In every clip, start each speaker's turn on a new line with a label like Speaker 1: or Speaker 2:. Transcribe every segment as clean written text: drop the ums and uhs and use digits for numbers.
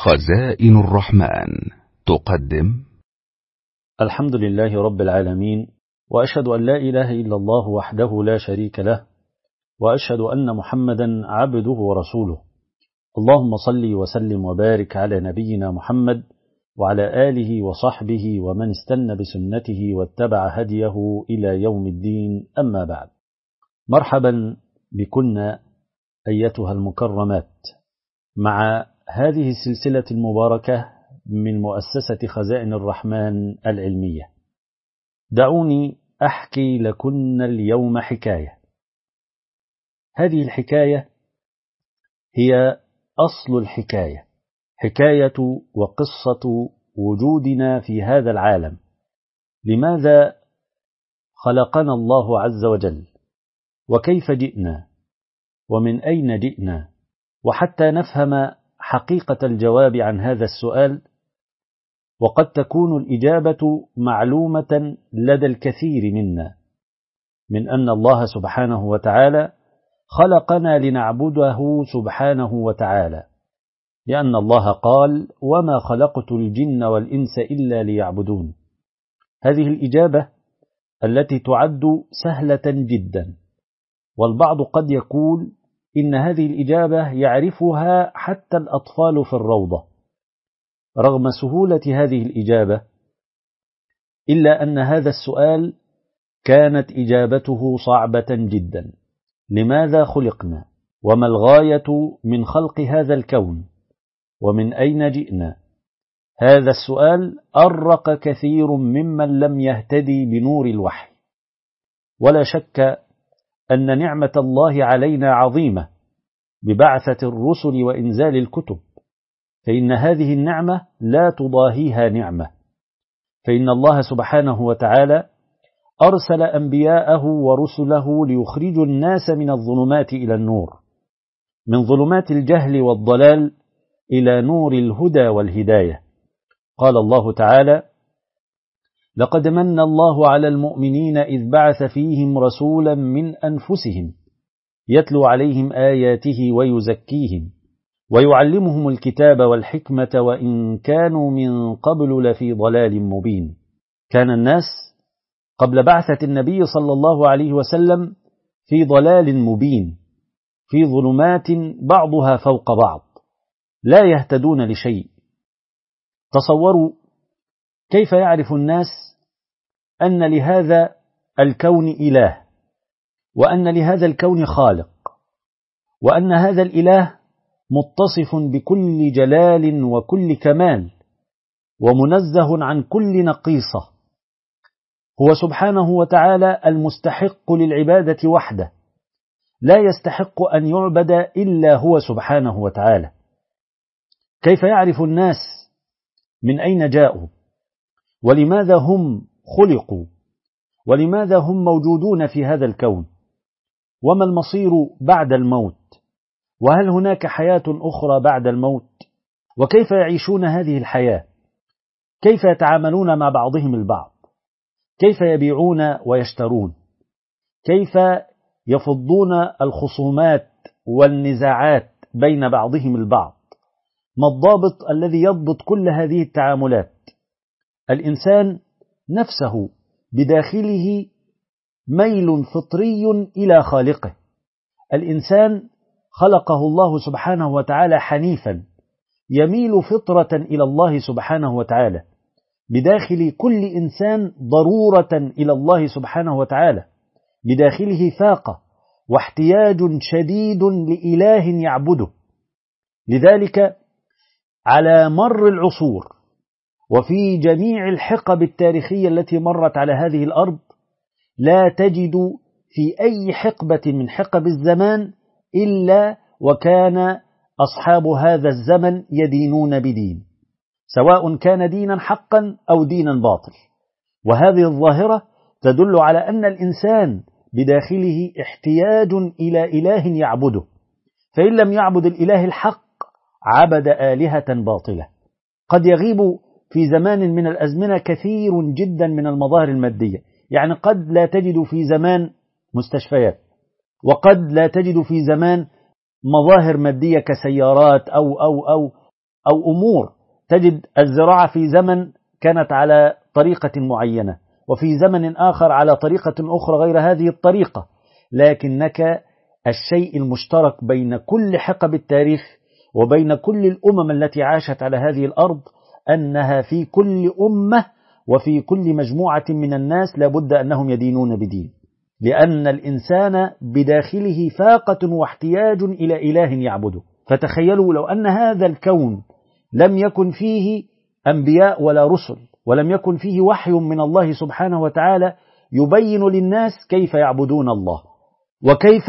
Speaker 1: خزائن الرحمن تقدم.
Speaker 2: الحمد لله رب العالمين، وأشهد أن لا إله إلا الله وحده لا شريك له، وأشهد أن محمدا عبده ورسوله. اللهم صل وسلم وبارك على نبينا محمد وعلى آله وصحبه ومن استنى بسنته واتبع هديه إلى يوم الدين، أما بعد. مرحبا بكن أيتها المكرمات مع هذه السلسلة المباركة من مؤسسة خزائن الرحمن العلمية. دعوني أحكي لكن اليوم حكاية. هذه الحكاية هي أصل الحكاية، حكاية وقصة وجودنا في هذا العالم. لماذا خلقنا الله عز وجل، وكيف جئنا، ومن أين جئنا، وحتى نفهم حقيقة الجواب عن هذا السؤال. وقد تكون الإجابة معلومة لدى الكثير منا، من أن الله سبحانه وتعالى خلقنا لنعبده سبحانه وتعالى، لأن الله قال: وما خلقت الجن والإنس إلا ليعبدون. هذه الإجابة التي تعد سهلة جدا، والبعض قد يقول إن هذه الإجابة يعرفها حتى الأطفال في الروضة. رغم سهولة هذه الإجابة، إلا أن هذا السؤال كانت إجابته صعبة جدا. لماذا خلقنا؟ وما الغاية من خلق هذا الكون؟ ومن أين جئنا؟ هذا السؤال أرق كثير ممن لم يهتدي بنور الوحي. ولا شك أن نعمة الله علينا عظيمة ببعثة الرسل وإنزال الكتب، فإن هذه النعمة لا تضاهيها نعمة. فإن الله سبحانه وتعالى أرسل أنبياءه ورسله ليخرجوا الناس من الظلمات إلى النور، من ظلمات الجهل والضلال إلى نور الهدى والهداية. قال الله تعالى: لقد من الله على المؤمنين إذ بعث فيهم رسولا من أنفسهم يتلو عليهم آياته ويزكيهم ويعلمهم الكتاب والحكمة وإن كانوا من قبل لفي ضلال مبين. كان الناس قبل بعثة النبي صلى الله عليه وسلم في ضلال مبين، في ظلمات بعضها فوق بعض، لا يهتدون لشيء. تصوروا كيف يعرف الناس أن لهذا الكون إله، وأن لهذا الكون خالق، وأن هذا الإله متصف بكل جلال وكل كمال، ومنزه عن كل نقيصة. هو سبحانه وتعالى المستحق للعبادة وحده، لا يستحق أن يعبد إلا هو سبحانه وتعالى. كيف يعرف الناس من أين جاءوا، ولماذا هم خلقوا، ولماذا هم موجودون في هذا الكون، وما المصير بعد الموت، وهل هناك حياة أخرى بعد الموت، وكيف يعيشون هذه الحياة، كيف يتعاملون مع بعضهم البعض، كيف يبيعون ويشترون، كيف يفضون الخصومات والنزاعات بين بعضهم البعض، ما الضابط الذي يضبط كل هذه التعاملات. الإنسان نفسه بداخله ميل فطري إلى خالقه. الإنسان خلقه الله سبحانه وتعالى حنيفا، يميل فطرة إلى الله سبحانه وتعالى. بداخل كل إنسان ضرورة إلى الله سبحانه وتعالى، بداخله فاقة واحتياج شديد لإله يعبده. لذلك على مر العصور وفي جميع الحقب التاريخية التي مرت على هذه الأرض، لا تجد في أي حقبة من حقب الزمان إلا وكان أصحاب هذا الزمن يدينون بدين، سواء كان دينا حقا أو دينا باطل. وهذه الظاهرة تدل على أن الإنسان بداخله احتياج إلى إله يعبده، فإن لم يعبد الإله الحق عبد آلهة باطلة. قد يغيب في زمان من الأزمنة كثير جدا من المظاهر المادية، يعني قد لا تجد في زمان مستشفيات، وقد لا تجد في زمان مظاهر مادية كسيارات أو أو أمور. تجد الزراعة في زمن كانت على طريقة معينة، وفي زمن آخر على طريقة أخرى غير هذه الطريقة، لكنك الشيء المشترك بين كل حقب التاريخ وبين كل الأمم التي عاشت على هذه الأرض أنها في كل أمة وفي كل مجموعة من الناس لابد أنهم يدينون بدين، لأن الإنسان بداخله فاقة واحتياج إلى إله يعبده. فتخيلوا لو أن هذا الكون لم يكن فيه أنبياء ولا رسل، ولم يكن فيه وحي من الله سبحانه وتعالى يبين للناس كيف يعبدون الله وكيف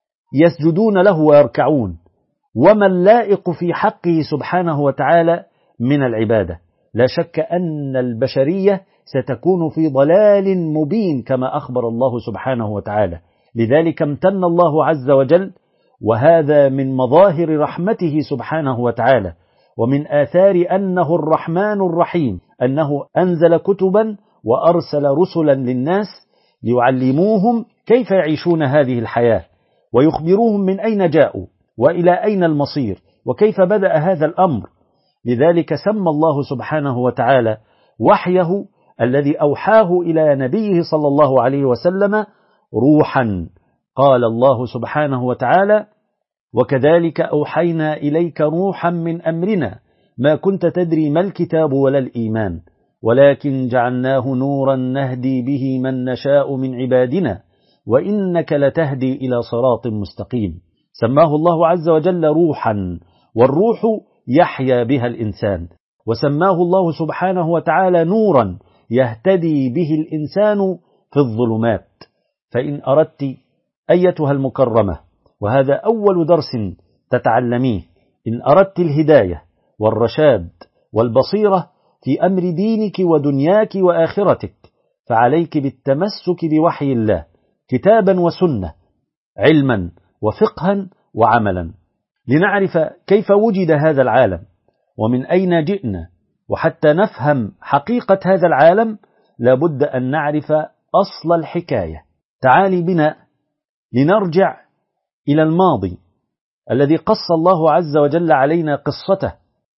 Speaker 2: يسجدون له ويركعون، وما اللائق في حقه سبحانه وتعالى من العبادة، لا شك أن البشرية ستكون في ضلال مبين كما أخبر الله سبحانه وتعالى. لذلك امتن الله عز وجل، وهذا من مظاهر رحمته سبحانه وتعالى ومن آثار أنه الرحمن الرحيم، أنه أنزل كتبا وأرسل رسلا للناس ليعلموهم كيف يعيشون هذه الحياة، ويخبروهم من أين جاءوا وإلى أين المصير وكيف بدأ هذا الأمر. لذلك سمى الله سبحانه وتعالى وحيه الذي أوحاه إلى نبيه صلى الله عليه وسلم روحا. قال الله سبحانه وتعالى: وكذلك أوحينا إليك روحا من أمرنا ما كنت تدري ما الكتاب ولا الإيمان ولكن جعلناه نورا نهدي به من نشاء من عبادنا وإنك لتهدي إلى صراط مستقيم. سماه الله عز وجل روحا، والروح يحيا بها الإنسان، وسماه الله سبحانه وتعالى نورا يهتدي به الإنسان في الظلمات. فإن أردت أيتها المكرمة، وهذا أول درس تتعلميه، إن أردت الهداية والرشاد والبصيرة في أمر دينك ودنياك وآخرتك، فعليك بالتمسك بوحي الله كتابا وسنة، علما وفقها وعملا، لنعرف كيف وجد هذا العالم ومن أين جئنا. وحتى نفهم حقيقة هذا العالم لابد أن نعرف أصل الحكاية. تعالي بنا لنرجع إلى الماضي الذي قص الله عز وجل علينا قصته،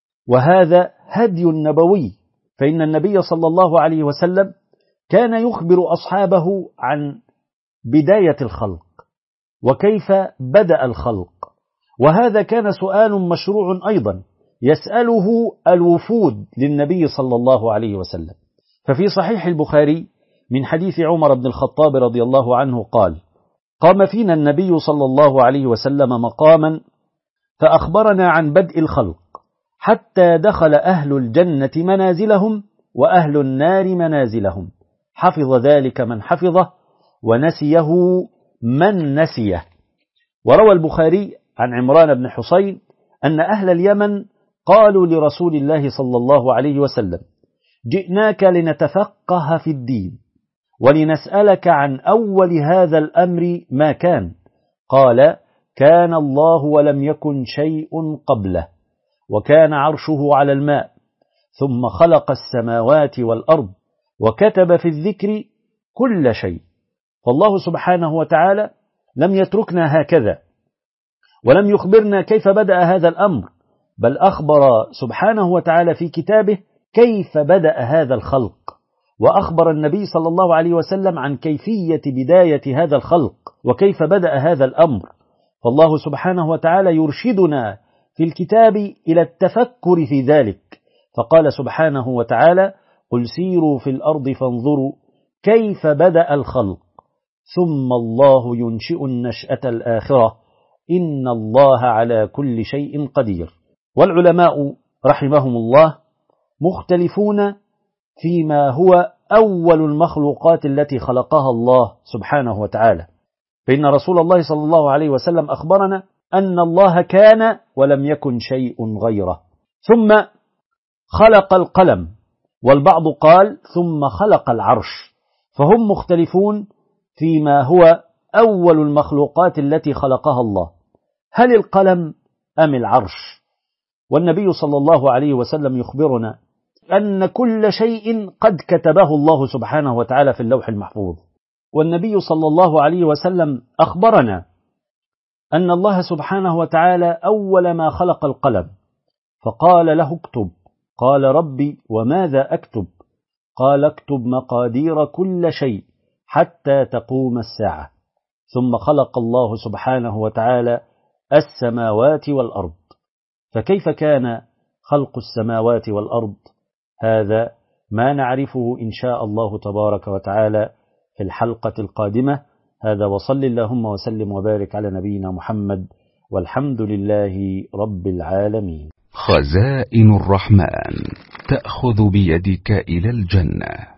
Speaker 2: وهذا هدي نبوي. فإن النبي صلى الله عليه وسلم كان يخبر أصحابه عن بداية الخلق وكيف بدأ الخلق، وهذا كان سؤال مشروع أيضا يسأله الوفود للنبي صلى الله عليه وسلم. ففي صحيح البخاري من حديث عمر بن الخطاب رضي الله عنه قال: قام فينا النبي صلى الله عليه وسلم مقاما فأخبرنا عن بدء الخلق حتى دخل أهل الجنة منازلهم وأهل النار منازلهم، حفظ ذلك من حفظه ونسيه من نسيه. وروى البخاري عن عمران بن حسين أن أهل اليمن قالوا لرسول الله صلى الله عليه وسلم: جئناك لنتفقه في الدين ولنسألك عن أول هذا الأمر ما كان. قال: كان الله ولم يكن شيء قبله، وكان عرشه على الماء، ثم خلق السماوات والأرض، وكتب في الذكر كل شيء. فالله سبحانه وتعالى لم يتركنا هكذا، ولم يخبرنا كيف بدأ هذا الأمر، بل أخبر سبحانه وتعالى في كتابه كيف بدأ هذا الخلق، وأخبر النبي صلى الله عليه وسلم عن كيفية بداية هذا الخلق وكيف بدأ هذا الأمر. فالله سبحانه وتعالى يرشدنا في الكتاب إلى التفكر في ذلك، فقال سبحانه وتعالى: قل سيروا في الأرض فانظروا كيف بدأ الخلق ثم الله ينشئ النشأة الآخرة إن الله على كل شيء قدير. والعلماء رحمهم الله مختلفون فيما هو أول المخلوقات التي خلقها الله سبحانه وتعالى. فإن رسول الله صلى الله عليه وسلم أخبرنا أن الله كان ولم يكن شيء غيره، ثم خلق القلم، والبعض قال ثم خلق العرش، فهم مختلفون فيما هو أول المخلوقات التي خلقها الله، هل القلم أم العرش؟ والنبي صلى الله عليه وسلم يخبرنا أن كل شيء قد كتبه الله سبحانه وتعالى في اللوح المحفوظ. والنبي صلى الله عليه وسلم أخبرنا أن الله سبحانه وتعالى أول ما خلق القلم، فقال له اكتب. قال ربي وماذا أكتب؟ قال اكتب مقادير كل شيء حتى تقوم الساعة. ثم خلق الله سبحانه وتعالى السماوات والأرض. فكيف كان خلق السماوات والأرض؟ هذا ما نعرفه إن شاء الله تبارك وتعالى في الحلقة القادمة. هذا وصل اللهم وسلم وبارك على نبينا محمد، والحمد لله رب العالمين.
Speaker 1: خزائن الرحمن تأخذ بيدك إلى الجنة.